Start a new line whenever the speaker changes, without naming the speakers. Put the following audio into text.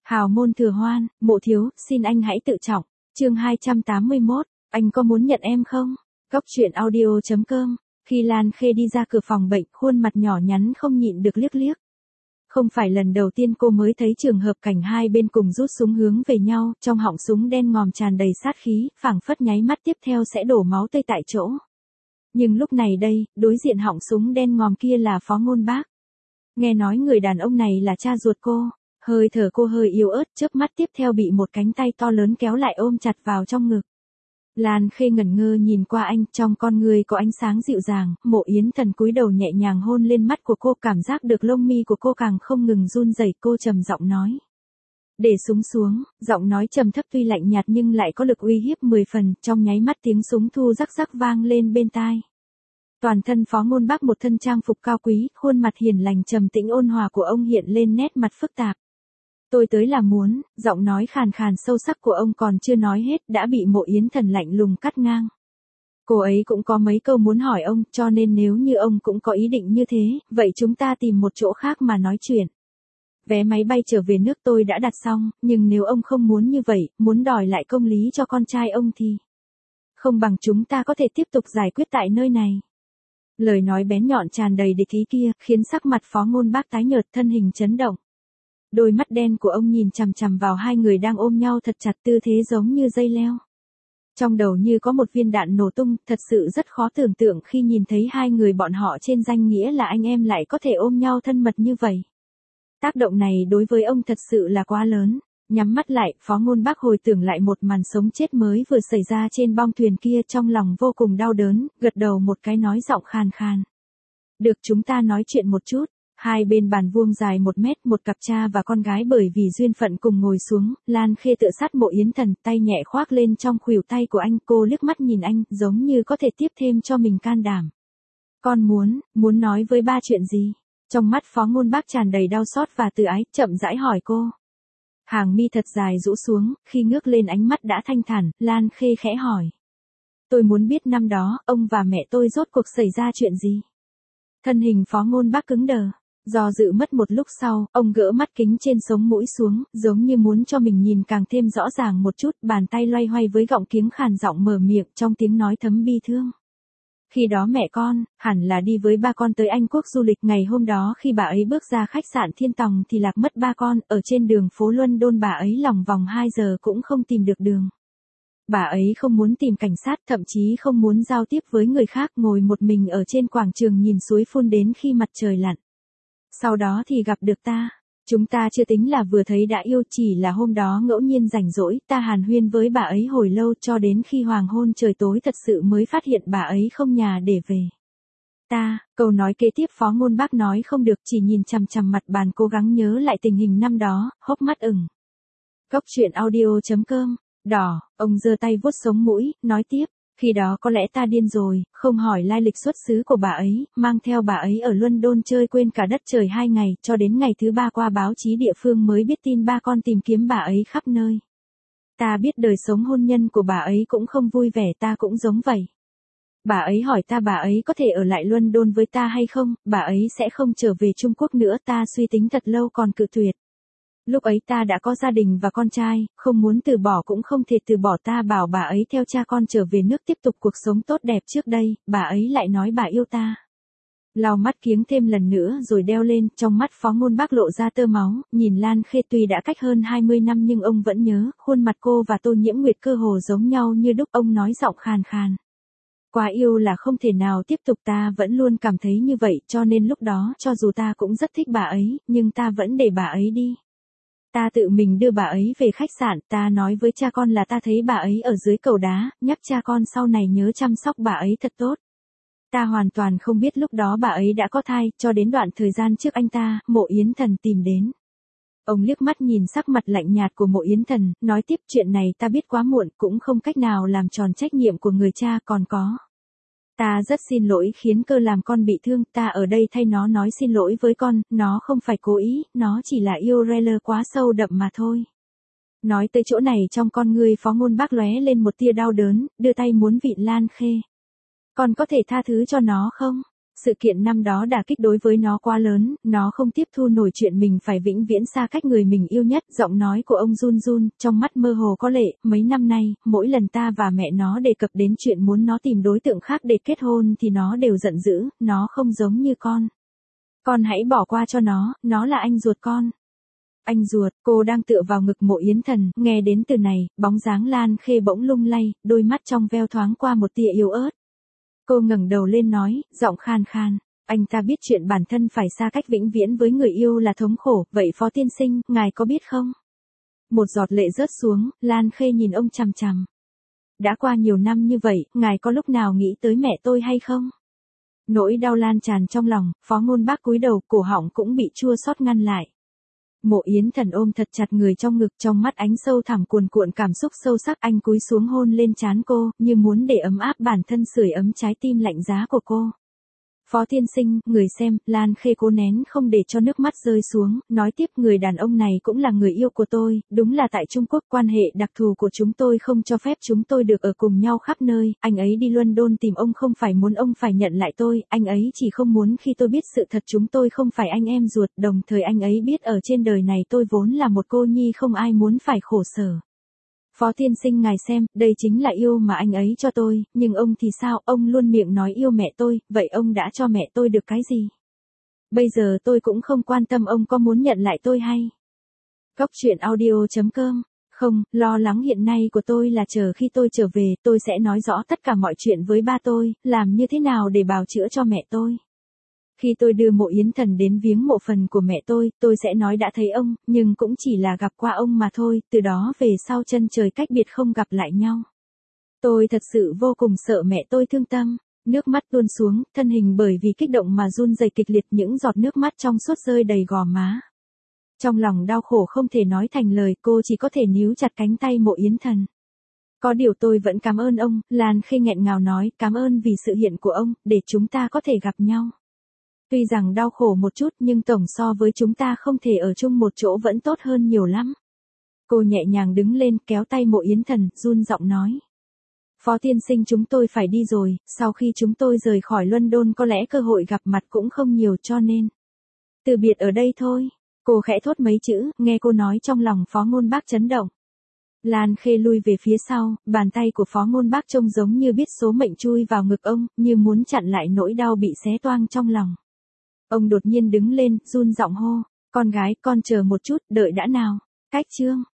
Hào môn thừa hoan, mộ thiếu, xin anh hãy tự trọng. Chương 281, anh có muốn nhận em không? Góc truyện audio.com. Khi Lan Khê đi ra cửa phòng bệnh, khuôn mặt nhỏ nhắn không nhịn được liếc liếc. Không phải lần đầu tiên cô mới thấy trường hợp cảnh hai bên cùng rút súng hướng về nhau, trong họng súng đen ngòm tràn đầy sát khí, phảng phất nháy mắt tiếp theo sẽ đổ máu tươi tại chỗ. Nhưng lúc này đây, đối diện họng súng đen ngòm kia là Phó Ngôn Bác. Nghe nói người đàn ông này là cha ruột cô, hơi thở cô hơi yếu ớt, chớp mắt tiếp theo bị một cánh tay to lớn kéo lại ôm chặt vào trong ngực. Lan Khê ngẩn ngơ nhìn qua anh, trong con người có ánh sáng dịu dàng, Mộ Yến Thần cúi đầu nhẹ nhàng hôn lên mắt của cô, cảm giác được lông mi của cô càng không ngừng run rẩy, cô trầm giọng nói. Để súng xuống, giọng nói trầm thấp tuy lạnh nhạt nhưng lại có lực uy hiếp 10 phần, trong nháy mắt tiếng súng thu rắc rắc vang lên bên tai. Toàn thân Phó Ngôn Bác một thân trang phục cao quý, khuôn mặt hiền lành trầm tĩnh ôn hòa của ông hiện lên nét mặt phức tạp. Tôi tới là muốn, giọng nói khàn khàn sâu sắc của ông còn chưa nói hết đã bị Mộ Yến Thần lạnh lùng cắt ngang. Cô ấy cũng có mấy câu muốn hỏi ông, cho nên nếu như ông cũng có ý định như thế, vậy chúng ta tìm một chỗ khác mà nói chuyện. Vé máy bay trở về nước tôi đã đặt xong, nhưng nếu ông không muốn như vậy, muốn đòi lại công lý cho con trai ông thì không bằng chúng ta có thể tiếp tục giải quyết tại nơi này. Lời nói bén nhọn tràn đầy địch ý kia, khiến sắc mặt Phó Ngôn Bác tái nhợt, thân hình chấn động. Đôi mắt đen của ông nhìn chằm chằm vào hai người đang ôm nhau thật chặt, tư thế giống như dây leo. Trong đầu như có một viên đạn nổ tung, thật sự rất khó tưởng tượng khi nhìn thấy hai người bọn họ trên danh nghĩa là anh em lại có thể ôm nhau thân mật như vậy. Tác động này đối với ông thật sự là quá lớn. Nhắm mắt lại, Phó Ngôn Bác hồi tưởng lại một màn sống chết mới vừa xảy ra trên bong thuyền kia, trong lòng vô cùng đau đớn, gật đầu một cái nói giọng khàn khàn. Được, chúng ta nói chuyện một chút. Hai bên bàn vuông dài 1 mét, một cặp cha và con gái bởi vì duyên phận cùng ngồi xuống, Lan Khê tựa sát Mộ Yến Thần, tay nhẹ khoác lên trong khuỷu tay của anh, cô liếc mắt nhìn anh, giống như có thể tiếp thêm cho mình can đảm. Con muốn nói với ba chuyện gì? Trong mắt Phó Ngôn Bác tràn đầy đau xót và từ ái, chậm rãi hỏi cô. Hàng mi thật dài rũ xuống, khi ngước lên ánh mắt đã thanh thản, Lan Khê khẽ hỏi. Tôi muốn biết năm đó, ông và mẹ tôi rốt cuộc xảy ra chuyện gì? Thân hình Phó Ngôn Bác cứng đờ. Do dự mất một lúc sau, ông gỡ mắt kính trên sống mũi xuống, giống như muốn cho mình nhìn càng thêm rõ ràng một chút, bàn tay loay hoay với gọng kiếng khàn giọng mở miệng trong tiếng nói thấm bi thương. Khi đó mẹ con, hẳn là đi với ba con tới Anh Quốc du lịch, ngày hôm đó khi bà ấy bước ra khách sạn Thiên Tòng thì lạc mất ba con, ở trên đường phố London bà ấy lòng vòng 2 giờ cũng không tìm được đường. Bà ấy không muốn tìm cảnh sát, thậm chí không muốn giao tiếp với người khác, ngồi một mình ở trên quảng trường nhìn suối phun đến khi mặt trời lặn. Sau đó thì gặp được ta. Chúng ta chưa tính là vừa thấy đã yêu, chỉ là hôm đó ngẫu nhiên rảnh rỗi, ta hàn huyên với bà ấy hồi lâu cho đến khi hoàng hôn trời tối thật sự mới phát hiện bà ấy không nhà để về. Câu nói kế tiếp Phó Ngôn Bác nói không được, chỉ nhìn chằm chằm mặt bàn cố gắng nhớ lại tình hình năm đó, hốc mắt ửng. Góc truyện audio.com, đỏ, ông giơ tay vuốt sống mũi, nói tiếp. Khi đó có lẽ ta điên rồi, không hỏi lai lịch xuất xứ của bà ấy, mang theo bà ấy ở London chơi quên cả đất trời 2 ngày, cho đến ngày thứ 3 qua báo chí địa phương mới biết tin ba con tìm kiếm bà ấy khắp nơi. Ta biết đời sống hôn nhân của bà ấy cũng không vui vẻ, ta cũng giống vậy. Bà ấy hỏi ta bà ấy có thể ở lại London với ta hay không, bà ấy sẽ không trở về Trung Quốc nữa, ta suy tính thật lâu còn cự tuyệt. Lúc ấy ta đã có gia đình và con trai, không muốn từ bỏ cũng không thể từ bỏ, ta bảo bà ấy theo cha con trở về nước tiếp tục cuộc sống tốt đẹp trước đây, bà ấy lại nói bà yêu ta. Lau mắt kiếng thêm lần nữa rồi đeo lên, trong mắt Phó Ngôn Bác lộ ra tơ máu, nhìn Lan Khê tuy đã cách hơn 20 năm nhưng ông vẫn nhớ, khuôn mặt cô và Tô Nhiễm Nguyệt cơ hồ giống nhau như đúc, ông nói giọng khàn khàn. Quá yêu là không thể nào tiếp tục, ta vẫn luôn cảm thấy như vậy, cho nên lúc đó cho dù ta cũng rất thích bà ấy, nhưng ta vẫn để bà ấy đi. Ta tự mình đưa bà ấy về khách sạn, ta nói với cha con là ta thấy bà ấy ở dưới cầu đá, nhắc cha con sau này nhớ chăm sóc bà ấy thật tốt. Ta hoàn toàn không biết lúc đó bà ấy đã có thai, cho đến đoạn thời gian trước anh ta, Mộ Yến Thần tìm đến. Ông liếc mắt nhìn sắc mặt lạnh nhạt của Mộ Yến Thần, nói tiếp chuyện này ta biết quá muộn, cũng không cách nào làm tròn trách nhiệm của người cha, còn có. Ta rất xin lỗi khiến Cơ làm con bị thương, ta ở đây thay nó nói xin lỗi với con, nó không phải cố ý, nó chỉ là yêu Rayler quá sâu đậm mà thôi. Nói tới chỗ này trong con ngươi Phó Ngôn Bác lóe lên một tia đau đớn, đưa tay muốn vịn Lan Khê. Con có thể tha thứ cho nó không? Sự kiện năm đó đả kích đối với nó quá lớn, nó không tiếp thu nổi chuyện mình phải vĩnh viễn xa cách người mình yêu nhất. Giọng nói của ông run run, trong mắt mơ hồ có lệ. Mấy năm nay, mỗi lần ta và mẹ nó đề cập đến chuyện muốn nó tìm đối tượng khác để kết hôn thì nó đều giận dữ, nó không giống như con. Con hãy bỏ qua cho nó là anh ruột con. Anh ruột, cô đang tựa vào ngực Mộ Yến Thần, nghe đến từ này, bóng dáng Lan Khê bỗng lung lay, đôi mắt trong veo thoáng qua một tia yếu ớt. Cô ngẩng đầu lên nói, giọng khan khan, anh ta biết chuyện bản thân phải xa cách vĩnh viễn với người yêu là thống khổ, vậy Phó tiên sinh, ngài có biết không? Một giọt lệ rớt xuống, Lan Khê nhìn ông chằm chằm. Đã qua nhiều năm như vậy, ngài có lúc nào nghĩ tới mẹ tôi hay không? Nỗi đau lan tràn trong lòng, Phó Ngôn Bác cúi đầu, cổ họng cũng bị chua xót ngăn lại. Mộ Yến Thần ôm thật chặt người trong ngực, trong mắt ánh sâu thẳm cuồn cuộn cảm xúc sâu sắc, anh cúi xuống hôn lên trán cô, như muốn để ấm áp bản thân sưởi ấm trái tim lạnh giá của cô. Phó tiên sinh, người xem, Lan Khê cố nén không để cho nước mắt rơi xuống, nói tiếp, người đàn ông này cũng là người yêu của tôi, đúng là tại Trung Quốc quan hệ đặc thù của chúng tôi không cho phép chúng tôi được ở cùng nhau khắp nơi, anh ấy đi London tìm ông không phải muốn ông phải nhận lại tôi, anh ấy chỉ không muốn khi tôi biết sự thật chúng tôi không phải anh em ruột, đồng thời anh ấy biết ở trên đời này tôi vốn là một cô nhi không ai muốn phải khổ sở. Phó tiên sinh ngài xem, đây chính là yêu mà anh ấy cho tôi, nhưng ông thì sao, ông luôn miệng nói yêu mẹ tôi, vậy ông đã cho mẹ tôi được cái gì? Bây giờ tôi cũng không quan tâm ông có muốn nhận lại tôi hay. Góc truyện audio.com. Không, lo lắng hiện nay của tôi là chờ khi tôi trở về, tôi sẽ nói rõ tất cả mọi chuyện với ba tôi, làm như thế nào để bào chữa cho mẹ tôi. Khi tôi đưa Mộ Yến Thần đến viếng mộ phần của mẹ tôi sẽ nói đã thấy ông, nhưng cũng chỉ là gặp qua ông mà thôi, từ đó về sau chân trời cách biệt không gặp lại nhau. Tôi thật sự vô cùng sợ mẹ tôi thương tâm, nước mắt tuôn xuống, thân hình bởi vì kích động mà run rẩy kịch liệt, những giọt nước mắt trong suốt rơi đầy gò má. Trong lòng đau khổ không thể nói thành lời, cô chỉ có thể níu chặt cánh tay Mộ Yến Thần. Có điều tôi vẫn cảm ơn ông, Lan Khê nghẹn ngào nói, cảm ơn vì sự hiện của ông, để chúng ta có thể gặp nhau. Tuy rằng đau khổ một chút nhưng tổng so với chúng ta không thể ở chung một chỗ vẫn tốt hơn nhiều lắm. Cô nhẹ nhàng đứng lên kéo tay Mộ Yến Thần, run giọng nói. Phó tiên sinh chúng tôi phải đi rồi, sau khi chúng tôi rời khỏi London có lẽ cơ hội gặp mặt cũng không nhiều cho nên. Từ biệt ở đây thôi. Cô khẽ thốt mấy chữ, nghe cô nói trong lòng Phó Ngôn Bác chấn động. Lan Khê lui về phía sau, bàn tay của Phó Ngôn Bác trông giống như biết số mệnh chui vào ngực ông, như muốn chặn lại nỗi đau bị xé toang trong lòng. Ông đột nhiên đứng lên, run giọng hô, con gái, con chờ một chút, đợi đã nào. Cách chương